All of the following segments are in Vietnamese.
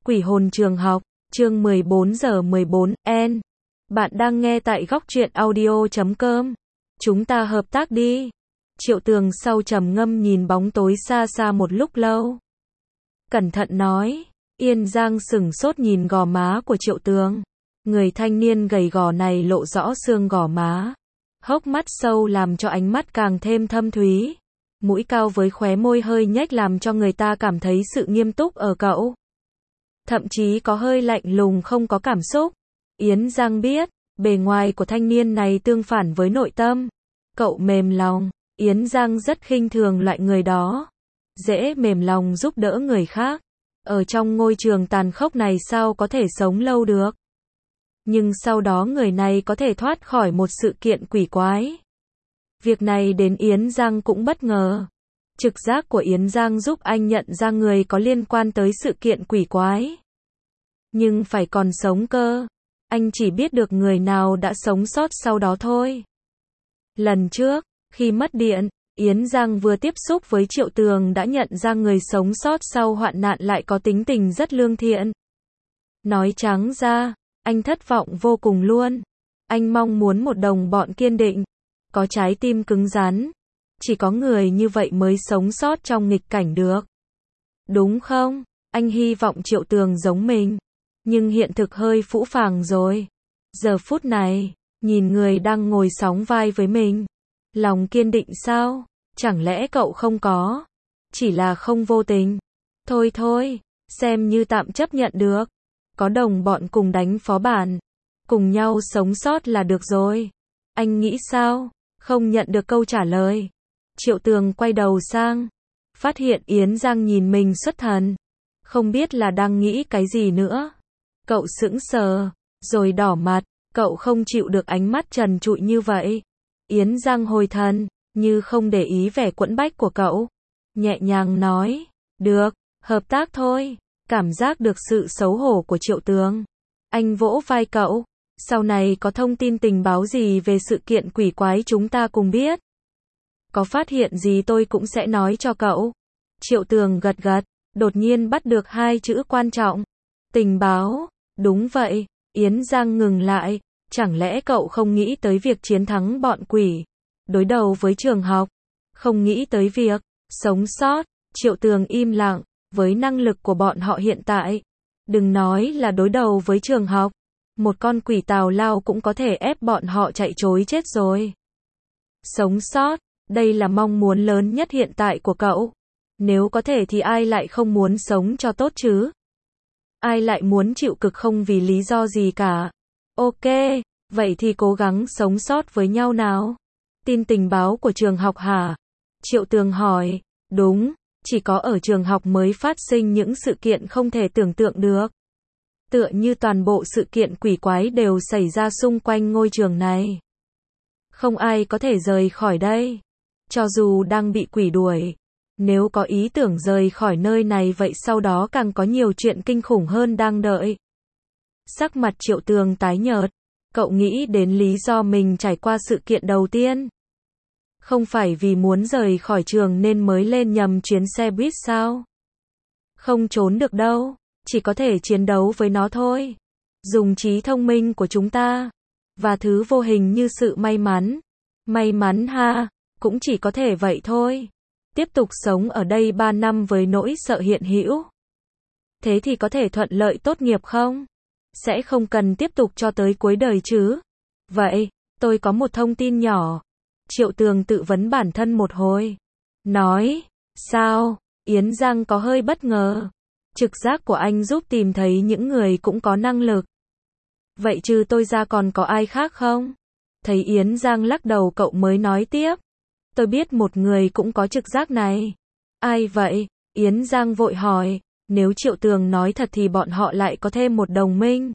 Quỷ hồn trường học, chương 14:14, Bạn đang nghe tại góc truyện audio.com. Chúng ta hợp tác đi. Triệu Tường sau trầm ngâm nhìn bóng tối xa xa một lúc lâu. Cẩn thận nói. Yên Giang sửng sốt nhìn gò má của Triệu Tường. Người thanh niên gầy gò này lộ rõ xương gò má. Hốc mắt sâu làm cho ánh mắt càng thêm thâm thúy. Mũi cao với khóe môi hơi nhếch làm cho người ta cảm thấy sự nghiêm túc ở cậu. Thậm chí có hơi lạnh lùng không có cảm xúc. Yến Giang biết, bề ngoài của thanh niên này tương phản với nội tâm. Cậu mềm lòng, Yến Giang rất khinh thường loại người đó. Dễ mềm lòng giúp đỡ người khác. Ở trong ngôi trường tàn khốc này sao có thể sống lâu được. Nhưng sau đó người này có thể thoát khỏi một sự kiện quỷ quái. Việc này đến Yến Giang cũng bất ngờ. Trực giác của Yến Giang giúp anh nhận ra người có liên quan tới sự kiện quỷ quái. Nhưng phải còn sống cơ. Anh chỉ biết được người nào đã sống sót sau đó thôi. Lần trước, khi mất điện, Yến Giang vừa tiếp xúc với Triệu Tường đã nhận ra người sống sót sau hoạn nạn lại có tính tình rất lương thiện. Nói trắng ra, anh thất vọng vô cùng luôn. Anh mong muốn một đồng bọn kiên định, có trái tim cứng rắn. Chỉ có người như vậy mới sống sót trong nghịch cảnh được. Đúng không? Anh hy vọng Triệu Tường giống mình. Nhưng hiện thực hơi phũ phàng rồi. Giờ phút này, nhìn người đang ngồi sóng vai với mình. Lòng kiên định sao? Chẳng lẽ cậu không có? Chỉ là không vô tình. Thôi thôi, xem như tạm chấp nhận được. Có đồng bọn cùng đánh phó bản. Cùng nhau sống sót là được rồi. Anh nghĩ sao? Không nhận được câu trả lời. Triệu Tường quay đầu sang. Phát hiện Yến Giang nhìn mình xuất thần. Không biết là đang nghĩ cái gì nữa. Cậu sững sờ, rồi đỏ mặt. Cậu không chịu được ánh mắt trần trụi như vậy. Yến Giang hồi thần, như không để ý vẻ quẫn bách của cậu. Nhẹ nhàng nói. Được, hợp tác thôi. Cảm giác được sự xấu hổ của Triệu Tường. Anh vỗ vai cậu. Sau này có thông tin tình báo gì về sự kiện quỷ quái chúng ta cùng biết. Có phát hiện gì tôi cũng sẽ nói cho cậu. Triệu Tường gật gật, đột nhiên bắt được hai chữ quan trọng. Tình báo, đúng vậy. Yến Giang ngừng lại. Chẳng lẽ cậu không nghĩ tới việc chiến thắng bọn quỷ, đối đầu với trường học, không nghĩ tới việc sống sót. Triệu Tường im lặng. Với năng lực của bọn họ hiện tại, đừng nói là đối đầu với trường học, một con quỷ tào lao cũng có thể ép bọn họ chạy trối chết rồi. Sống sót, đây là mong muốn lớn nhất hiện tại của cậu. Nếu có thể thì ai lại không muốn sống cho tốt chứ? Ai lại muốn chịu cực không vì lý do gì cả? Ok, vậy thì cố gắng sống sót với nhau nào. Tin tình báo của trường học hả? Triệu Tường hỏi. Đúng. Chỉ có ở trường học mới phát sinh những sự kiện không thể tưởng tượng được. Tựa như toàn bộ sự kiện quỷ quái đều xảy ra xung quanh ngôi trường này. Không ai có thể rời khỏi đây. Cho dù đang bị quỷ đuổi. Nếu có ý tưởng rời khỏi nơi này vậy sau đó càng có nhiều chuyện kinh khủng hơn đang đợi. Sắc mặt Triệu Tường tái nhợt. Cậu nghĩ đến lý do mình trải qua sự kiện đầu tiên. Không phải vì muốn rời khỏi trường nên mới lên nhầm chuyến xe buýt sao? Không trốn được đâu, chỉ có thể chiến đấu với nó thôi. Dùng trí thông minh của chúng ta, và thứ vô hình như sự may mắn. May mắn ha, cũng chỉ có thể vậy thôi. Tiếp tục sống ở đây 3 năm với nỗi sợ hiện hữu. Thế thì có thể thuận lợi tốt nghiệp không? Sẽ không cần tiếp tục cho tới cuối đời chứ? Vậy, tôi có một thông tin nhỏ. Triệu Tường tự vấn bản thân một hồi. Nói, sao? Yến Giang có hơi bất ngờ. Trực giác của anh giúp tìm thấy những người cũng có năng lực. Vậy trừ tôi ra còn có ai khác không? Thấy Yến Giang lắc đầu cậu mới nói tiếp. Tôi biết một người cũng có trực giác này. Ai vậy? Yến Giang vội hỏi. Nếu Triệu Tường nói thật thì bọn họ lại có thêm một đồng minh.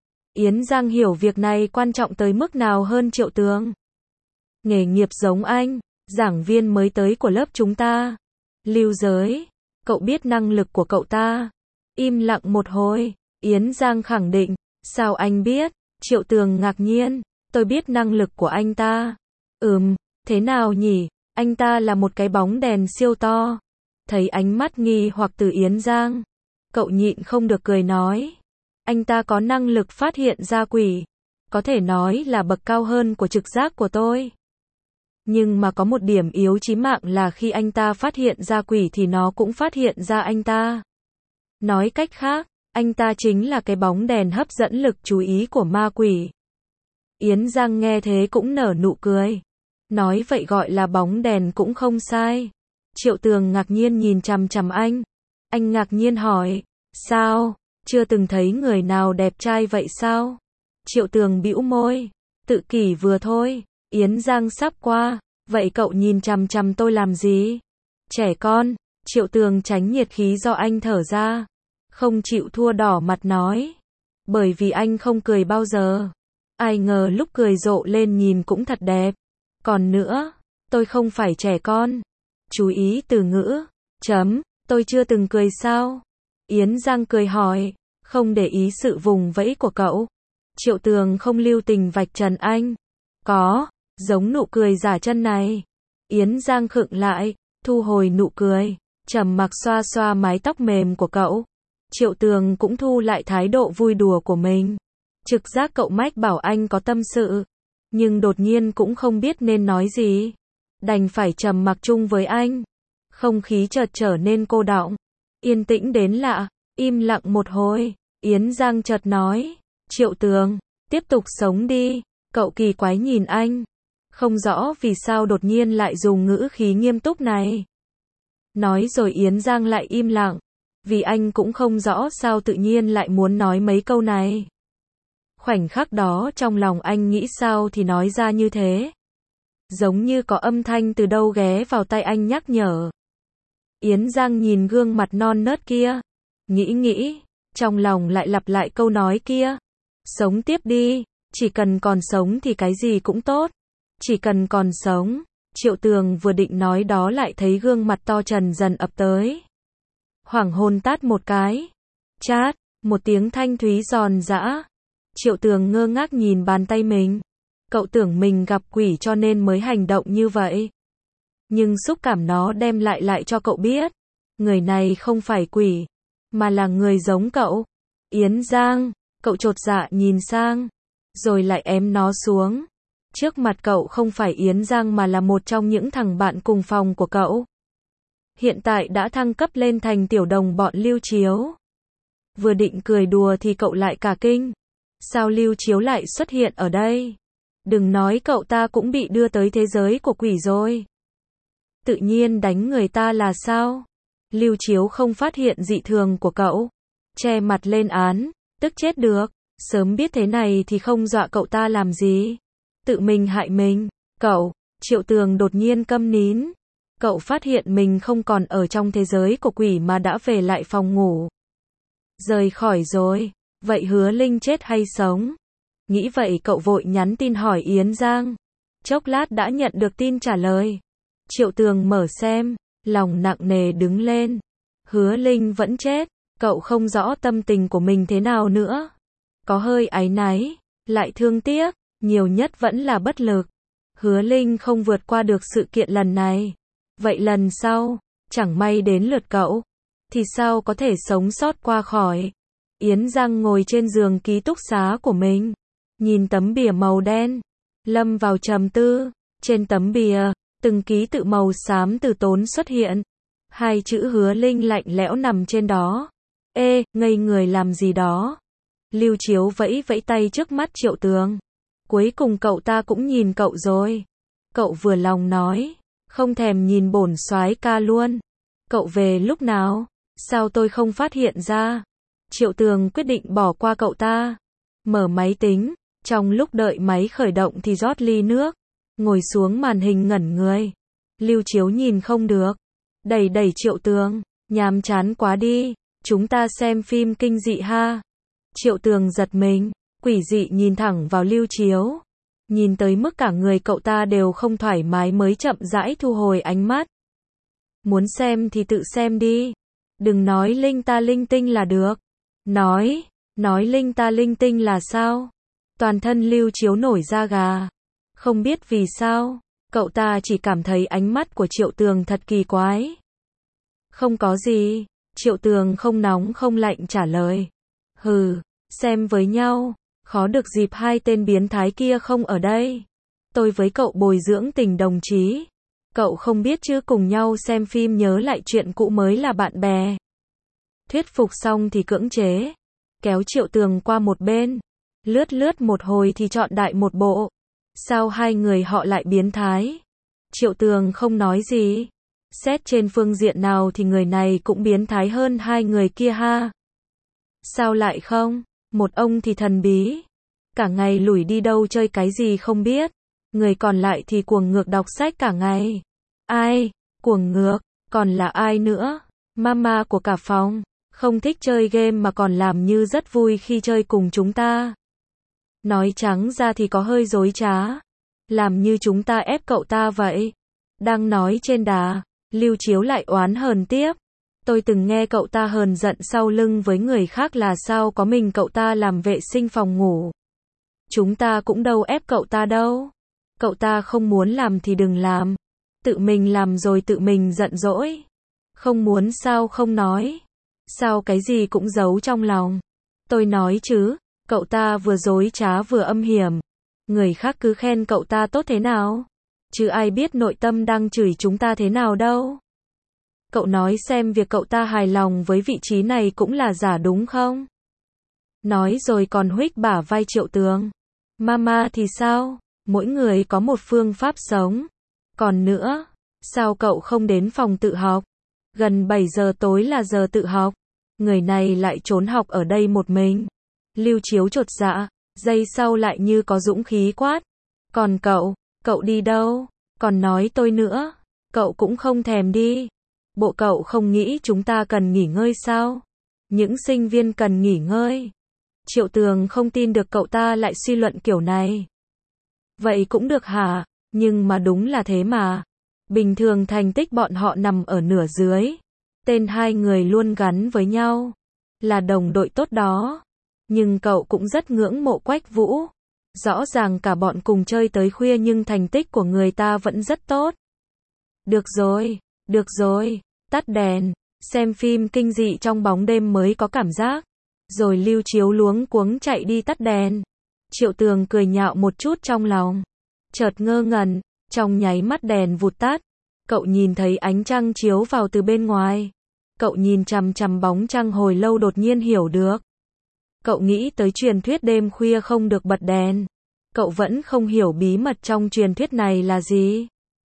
Yến Giang hiểu việc này quan trọng tới mức nào hơn Triệu Tường. Nghề nghiệp giống anh, giảng viên mới tới của lớp chúng ta. Lưu Giới, cậu biết năng lực của cậu ta. Im lặng một hồi, Yến Giang khẳng định. Sao anh biết? Triệu Tường ngạc nhiên. Tôi biết năng lực của anh ta. Thế nào nhỉ? Anh ta là một cái bóng đèn siêu to. Thấy ánh mắt nghi hoặc từ Yến Giang. Cậu nhịn không được cười nói. Anh ta có năng lực phát hiện ra quỷ. Có thể nói là bậc cao hơn của trực giác của tôi. Nhưng mà có một điểm yếu chí mạng là khi anh ta phát hiện ra quỷ thì nó cũng phát hiện ra anh ta. Nói cách khác, anh ta chính là cái bóng đèn hấp dẫn lực chú ý của ma quỷ. Yến Giang nghe thế cũng nở nụ cười. Nói vậy gọi là bóng đèn cũng không sai. Triệu Tường ngạc nhiên nhìn chằm chằm anh. Anh ngạc nhiên hỏi, sao, chưa từng thấy người nào đẹp trai vậy sao? Triệu Tường bĩu môi, tự kỷ vừa thôi. Yến Giang sắp qua, vậy cậu nhìn chằm chằm tôi làm gì? Trẻ con, Triệu Tường tránh nhiệt khí do anh thở ra. Không chịu thua đỏ mặt nói. Bởi vì anh không cười bao giờ. Ai ngờ lúc cười rộ lên nhìn cũng thật đẹp. Còn nữa, tôi không phải trẻ con. Chú ý từ ngữ. Tôi chưa từng cười sao? Yến Giang cười hỏi, không để ý sự vùng vẫy của cậu. Triệu Tường không lưu tình vạch trần anh. Có, giống nụ cười giả chân này. Yến Giang khựng lại, thu hồi nụ cười, trầm mặc xoa xoa mái tóc mềm của cậu. Triệu Tường cũng thu lại thái độ vui đùa của mình. Trực giác cậu mách bảo anh có tâm sự, nhưng đột nhiên cũng không biết nên nói gì. Đành phải trầm mặc chung với anh. Không khí chợt trở nên cô đọng, yên tĩnh đến lạ, im lặng một hồi. Yến Giang chợt nói, Triệu Tường, tiếp tục sống đi. Cậu kỳ quái nhìn anh, không rõ vì sao đột nhiên lại dùng ngữ khí nghiêm túc này. Nói rồi Yến Giang lại im lặng, vì anh cũng không rõ sao tự nhiên lại muốn nói mấy câu này. Khoảnh khắc đó trong lòng anh nghĩ sao thì nói ra như thế. Giống như có âm thanh từ đâu ghé vào tai anh nhắc nhở. Yến Giang nhìn gương mặt non nớt kia, nghĩ, trong lòng lại lặp lại câu nói kia. Sống tiếp đi, chỉ cần còn sống thì cái gì cũng tốt. Chỉ cần còn sống. Triệu Tường vừa định nói đó lại thấy gương mặt to trần dần ập tới. Hoảng hồn tát một cái. Chát, một tiếng thanh thúy giòn giã. Triệu Tường ngơ ngác nhìn bàn tay mình. Cậu tưởng mình gặp quỷ cho nên mới hành động như vậy. Nhưng xúc cảm nó đem lại cho cậu biết. Người này không phải quỷ, mà là người giống cậu. Yến Giang, cậu chột dạ nhìn sang, rồi lại ém nó xuống. Trước mặt cậu không phải Yến Giang mà là một trong những thằng bạn cùng phòng của cậu. Hiện tại đã thăng cấp lên thành tiểu đồng bọn Lưu Chiếu. Vừa định cười đùa thì cậu lại cả kinh. Sao Lưu Chiếu lại xuất hiện ở đây? Đừng nói cậu ta cũng bị đưa tới thế giới của quỷ rồi. Tự nhiên đánh người ta là sao? Lưu Chiếu không phát hiện dị thường của cậu. Che mặt lên án, tức chết được. Sớm biết thế này thì không dọa cậu ta làm gì. Tự mình hại mình. Cậu, Triệu Tường đột nhiên câm nín. Cậu phát hiện mình không còn ở trong thế giới của quỷ mà đã về lại phòng ngủ. Rời khỏi rồi. Vậy Hứa Linh chết hay sống? Nghĩ vậy cậu vội nhắn tin hỏi Yến Giang. Chốc lát đã nhận được tin trả lời. Triệu Tường mở xem, lòng nặng nề đứng lên. Hứa Linh vẫn chết, cậu không rõ tâm tình của mình thế nào nữa. Có hơi áy náy, lại thương tiếc, nhiều nhất vẫn là bất lực. Hứa Linh không vượt qua được sự kiện lần này. Vậy lần sau, chẳng may đến lượt cậu, thì sao có thể sống sót qua khỏi? Yến Giang ngồi trên giường ký túc xá của mình, nhìn tấm bìa màu đen, lâm vào trầm tư. Trên tấm bìa, từng ký tự màu xám từ tốn xuất hiện. Hai chữ Hứa Linh lạnh lẽo nằm trên đó. Ê, ngây người làm gì đó? Lưu Chiếu vẫy vẫy tay trước mắt Triệu Tường. Cuối cùng cậu ta cũng nhìn cậu rồi. Cậu vừa lòng nói, không thèm nhìn bổn soái ca luôn. Cậu về lúc nào? Sao tôi không phát hiện ra? Triệu Tường quyết định bỏ qua cậu ta. Mở máy tính, trong lúc đợi máy khởi động thì rót ly nước. Ngồi xuống màn hình ngẩn người. Lưu Chiếu nhìn không được. Đẩy Triệu Tường, nhàm chán quá đi. Chúng ta xem phim kinh dị ha. Triệu Tường giật mình, quỷ dị nhìn thẳng vào Lưu Chiếu. Nhìn tới mức cả người cậu ta đều không thoải mái mới chậm rãi thu hồi ánh mắt. Muốn xem thì tự xem đi. Đừng nói linh ta linh tinh là được. Nói linh ta linh tinh là sao? Toàn thân Lưu Chiếu nổi da gà. Không biết vì sao, cậu ta chỉ cảm thấy ánh mắt của Triệu Tường thật kỳ quái. Không có gì, Triệu Tường không nóng không lạnh trả lời. Hừ, xem với nhau, khó được dịp hai tên biến thái kia không ở đây. Tôi với cậu bồi dưỡng tình đồng chí. Cậu không biết chứ, cùng nhau xem phim nhớ lại chuyện cũ mới là bạn bè. Thuyết phục xong thì cưỡng chế, kéo Triệu Tường qua một bên, lướt một hồi thì chọn đại một bộ. Sao hai người họ lại biến thái? Triệu Tường không nói gì. Xét trên phương diện nào thì người này cũng biến thái hơn hai người kia ha. Sao lại không? Một ông thì thần bí, cả ngày lủi đi đâu chơi cái gì không biết. Người còn lại thì cuồng ngược đọc sách cả ngày. Ai? Cuồng ngược? Còn là ai nữa? Mama của cả phòng. Không thích chơi game mà còn làm như rất vui khi chơi cùng chúng ta. Nói trắng ra thì có hơi dối trá. Làm như chúng ta ép cậu ta vậy. Đang nói trên đà, Lưu Chiếu lại oán hờn tiếp. Tôi từng nghe cậu ta hờn giận sau lưng với người khác là sao có mình cậu ta làm vệ sinh phòng ngủ. Chúng ta cũng đâu ép cậu ta đâu. Cậu ta không muốn làm thì đừng làm. Tự mình làm rồi tự mình giận dỗi. Không muốn sao không nói. Sao cái gì cũng giấu trong lòng. Tôi nói chứ, cậu ta vừa dối trá vừa âm hiểm. Người khác cứ khen cậu ta tốt thế nào. Chứ ai biết nội tâm đang chửi chúng ta thế nào đâu. Cậu nói xem việc cậu ta hài lòng với vị trí này cũng là giả đúng không? Nói rồi còn huých bả vai Triệu Tường. Mama thì sao? Mỗi người có một phương pháp sống. Còn nữa, sao cậu không đến phòng tự học? Gần 7 giờ tối là giờ tự học. Người này lại trốn học ở đây một mình. Lưu Chiếu chột dạ, giây sau lại như có dũng khí quát. Còn cậu đi đâu? Còn nói tôi nữa, cậu cũng không thèm đi. Bộ cậu không nghĩ chúng ta cần nghỉ ngơi sao? Những sinh viên cần nghỉ ngơi. Triệu Tường không tin được cậu ta lại suy luận kiểu này. Vậy cũng được hả? Nhưng mà đúng là thế mà. Bình thường thành tích bọn họ nằm ở nửa dưới. Tên hai người luôn gắn với nhau. Là đồng đội tốt đó. Nhưng cậu cũng rất ngưỡng mộ Quách Vũ. Rõ ràng cả bọn cùng chơi tới khuya nhưng thành tích của người ta vẫn rất tốt. Được rồi, tắt đèn. Xem phim kinh dị trong bóng đêm mới có cảm giác. Rồi Lưu Chiếu luống cuống chạy đi tắt đèn. Triệu Tường cười nhạo một chút trong lòng. Chợt ngơ ngẩn, trong nháy mắt đèn vụt tắt. Cậu nhìn thấy ánh trăng chiếu vào từ bên ngoài. Cậu nhìn chằm chằm bóng trăng hồi lâu đột nhiên hiểu được. Cậu nghĩ tới truyền thuyết đêm khuya không được bật đèn. Cậu vẫn không hiểu bí mật trong truyền thuyết này là gì.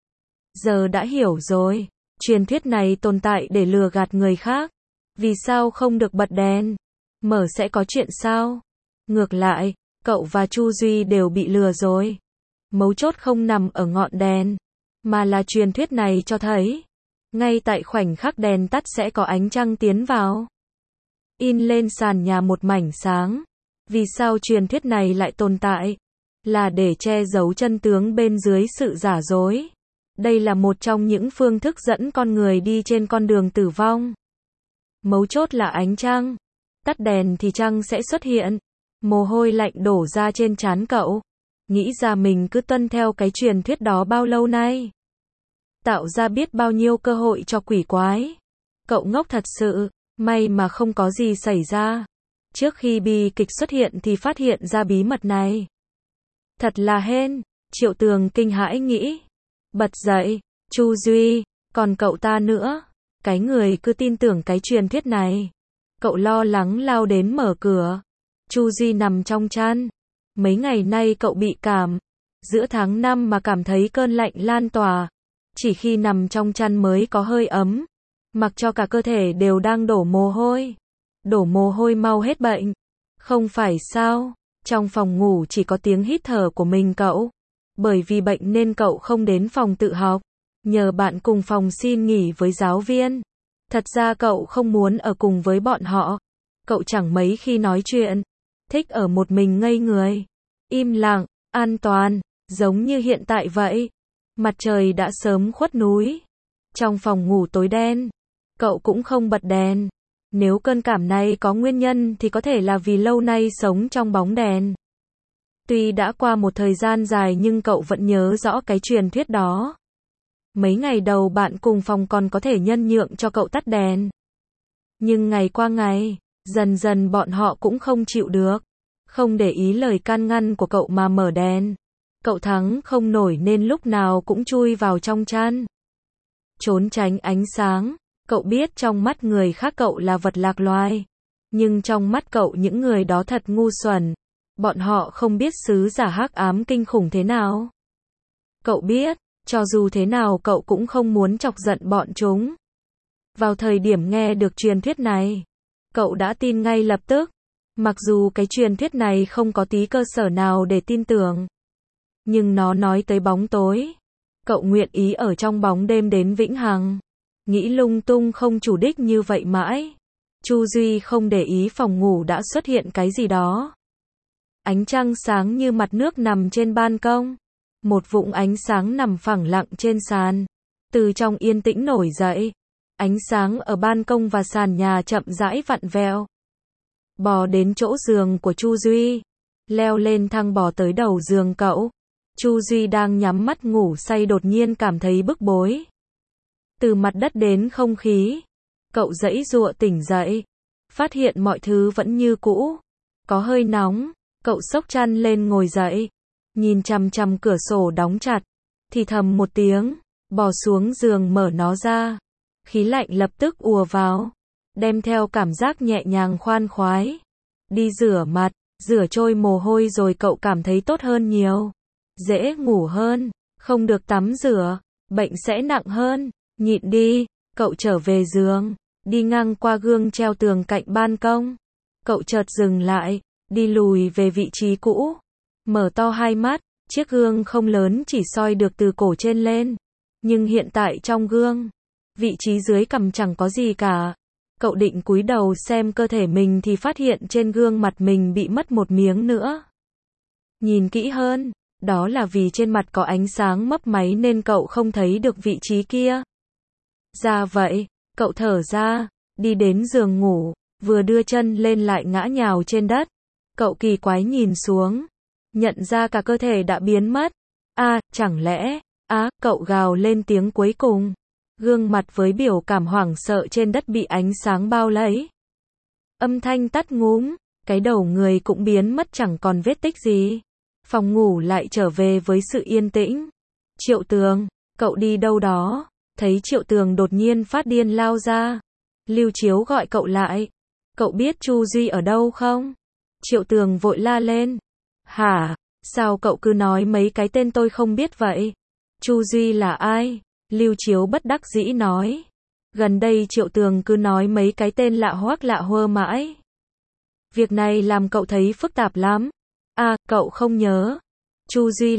Giờ đã hiểu rồi. Truyền thuyết này tồn tại để lừa gạt người khác. Vì sao không được bật đèn? Mở sẽ có chuyện sao? Ngược lại, cậu và Chu Duy đều bị lừa rồi. Mấu chốt không nằm ở ngọn đèn, mà là truyền thuyết này cho thấy. Ngay tại khoảnh khắc đèn tắt sẽ có ánh trăng tiến vào. In lên sàn nhà một mảnh sáng. Vì sao truyền thuyết này lại tồn tại? Là để che giấu chân tướng bên dưới sự giả dối. Đây là một trong những phương thức dẫn con người đi trên con đường tử vong. Mấu chốt là ánh trăng. Tắt đèn thì trăng sẽ xuất hiện. Mồ hôi lạnh đổ ra trên trán cậu. Nghĩ ra mình cứ tuân theo cái truyền thuyết đó bao lâu nay. Tạo ra biết bao nhiêu cơ hội cho quỷ quái. Cậu ngốc thật sự. May mà không có gì xảy ra. Trước khi bi kịch xuất hiện thì phát hiện ra bí mật này. Thật là hên. Triệu Tường kinh hãi nghĩ. Bật dậy. Chu Duy. Còn cậu ta nữa. Cái người cứ tin tưởng cái truyền thuyết này. Cậu lo lắng lao đến mở cửa. Chu Duy nằm trong chăn. Mấy ngày nay cậu bị cảm. Giữa tháng 5 mà cảm thấy cơn lạnh lan tỏa. Chỉ khi nằm trong chăn mới có hơi ấm. Mặc cho cả cơ thể đều đang đổ mồ hôi. Đổ mồ hôi mau hết bệnh. Không phải sao? Trong phòng ngủ chỉ có tiếng hít thở của mình cậu. Bởi vì bệnh nên cậu không đến phòng tự học. Nhờ bạn cùng phòng xin nghỉ với giáo viên. Thật ra cậu không muốn ở cùng với bọn họ. Cậu chẳng mấy khi nói chuyện. Thích ở một mình ngây người. Im lặng, an toàn. Giống như hiện tại vậy. Mặt trời đã sớm khuất núi. Trong phòng ngủ tối đen. Cậu cũng không bật đèn. Nếu cơn cảm này có nguyên nhân thì có thể là vì lâu nay sống trong bóng đèn. Tuy đã qua một thời gian dài nhưng cậu vẫn nhớ rõ cái truyền thuyết đó. Mấy ngày đầu bạn cùng phòng còn có thể nhân nhượng cho cậu tắt đèn. Nhưng ngày qua ngày, dần dần bọn họ cũng không chịu được. Không để ý lời can ngăn của cậu mà mở đèn. Cậu thắng không nổi nên lúc nào cũng chui vào trong chăn. Trốn tránh ánh sáng. Cậu biết trong mắt người khác cậu là vật lạc loài. Nhưng trong mắt cậu những người đó thật ngu xuẩn. Bọn họ không biết sứ giả hắc ám kinh khủng thế nào. Cậu biết, cho dù thế nào cậu cũng không muốn chọc giận bọn chúng. Vào thời điểm nghe được truyền thuyết này, cậu đã tin ngay lập tức. Mặc dù cái truyền thuyết này không có tí cơ sở nào để tin tưởng. Nhưng nó nói tới bóng tối. Cậu nguyện ý ở trong bóng đêm đến vĩnh hằng. Nghĩ lung tung không chủ đích như vậy mãi. Chu Duy không để ý phòng ngủ đã xuất hiện cái gì đó. Ánh trăng sáng như mặt nước nằm trên ban công. Một vũng ánh sáng nằm phẳng lặng trên sàn. Từ trong yên tĩnh nổi dậy. Ánh sáng ở ban công và sàn nhà chậm rãi vặn vẹo. Bò đến chỗ giường của Chu Duy. Leo lên thang bò tới đầu giường cậu. Chu Duy đang nhắm mắt ngủ say đột nhiên cảm thấy bức bối. Từ mặt đất đến không khí. Cậu giãy giụa tỉnh dậy. Phát hiện mọi thứ vẫn như cũ. Có hơi nóng. Cậu xốc chăn lên ngồi dậy. Nhìn chằm chằm cửa sổ đóng chặt. Thì thầm một tiếng. Bò xuống giường mở nó ra. Khí lạnh lập tức ùa vào. Đem theo cảm giác nhẹ nhàng khoan khoái. Đi rửa mặt. Rửa trôi mồ hôi rồi cậu cảm thấy tốt hơn nhiều. Dễ ngủ hơn. Không được tắm rửa. Bệnh sẽ nặng hơn. Nhịn đi. Cậu trở về giường. Đi ngang qua gương treo tường cạnh ban công. Cậu chợt dừng lại. Đi lùi về vị trí cũ. Mở to hai mắt. Chiếc gương không lớn chỉ soi được từ cổ trên lên. Nhưng hiện tại trong gương, vị trí dưới cằm chẳng có gì cả. Cậu định cúi đầu xem cơ thể mình thì phát hiện trên gương mặt mình bị mất một miếng nữa. Nhìn kỹ hơn, đó là vì trên mặt có ánh sáng mấp máy nên cậu không thấy được vị trí kia. Ra vậy, cậu thở ra, đi đến giường ngủ, vừa đưa chân lên lại ngã nhào trên đất. Cậu kỳ quái nhìn xuống, nhận ra cả cơ thể đã biến mất. Chẳng lẽ, cậu gào lên tiếng cuối cùng. Gương mặt với biểu cảm hoảng sợ trên đất bị ánh sáng bao lấy. Âm thanh tắt ngúm, cái đầu người cũng biến mất chẳng còn vết tích gì. Phòng ngủ lại trở về với sự yên tĩnh. Triệu Tường, cậu đi đâu đó? Thấy Triệu Tường đột nhiên phát điên lao ra. Lưu Chiếu gọi cậu lại. Cậu biết Chu Duy ở đâu không? Triệu Tường vội la lên. Hả? Sao cậu cứ nói mấy cái tên tôi không biết vậy? Chu Duy là ai? Lưu Chiếu bất đắc dĩ nói. Gần đây Triệu Tường cứ nói mấy cái tên lạ hoắc lạ hơ mãi. Việc này làm cậu thấy phức tạp lắm. Cậu không nhớ. Chu Duy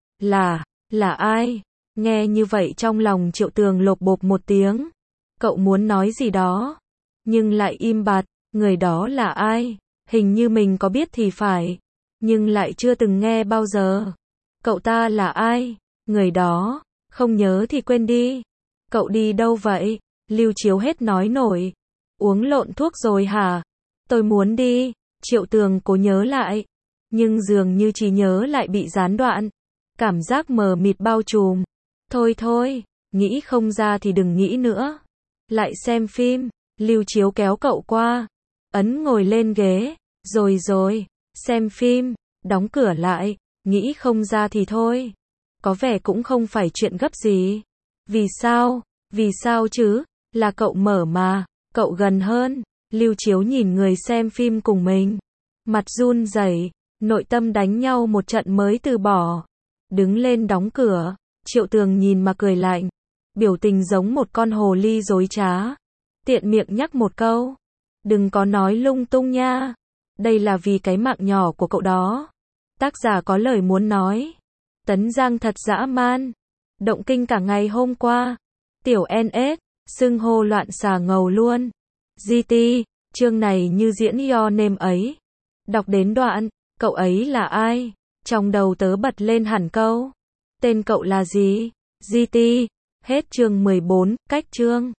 là ai? Nghe như vậy trong lòng Triệu Tường lột bột một tiếng. Cậu muốn nói gì đó, nhưng lại im bặt. Người đó là ai? Hình như mình có biết thì phải, nhưng lại chưa từng nghe bao giờ. Cậu ta là ai? Người đó, không nhớ thì quên đi. Cậu đi đâu vậy? Lưu Chiếu hết nói nổi. Uống lộn thuốc rồi hả? Tôi muốn đi. Triệu Tường cố nhớ lại, nhưng dường như trí nhớ lại bị gián đoạn. Cảm giác mờ mịt bao trùm. Thôi, nghĩ không ra thì đừng nghĩ nữa. Lại xem phim. Lưu Chiếu kéo cậu qua, ấn ngồi lên ghế. Rồi, xem phim, đóng cửa lại. Nghĩ không ra thì thôi. Có vẻ cũng không phải chuyện gấp gì. Vì sao chứ? Là cậu mở mà. Cậu gần hơn. Lưu Chiếu nhìn người xem phim cùng mình, mặt run rẩy, nội tâm đánh nhau một trận mới từ bỏ. Đứng lên đóng cửa. Triệu Tường nhìn mà cười lạnh, biểu tình giống một con hồ ly dối trá. Tiện miệng nhắc một câu, đừng có nói lung tung nha. Đây là vì cái mạng nhỏ của cậu đó. Tác giả có lời muốn nói. Tấn Giang thật dã man. Động kinh cả ngày hôm qua. Tiểu NS, xưng hô loạn xà ngầu luôn. GT, chương này như diễn your name ấy. Đọc đến đoạn, cậu ấy là ai? Trong đầu tớ bật lên hẳn câu. Tên cậu là gì? GT, hết chương 14, cách chương.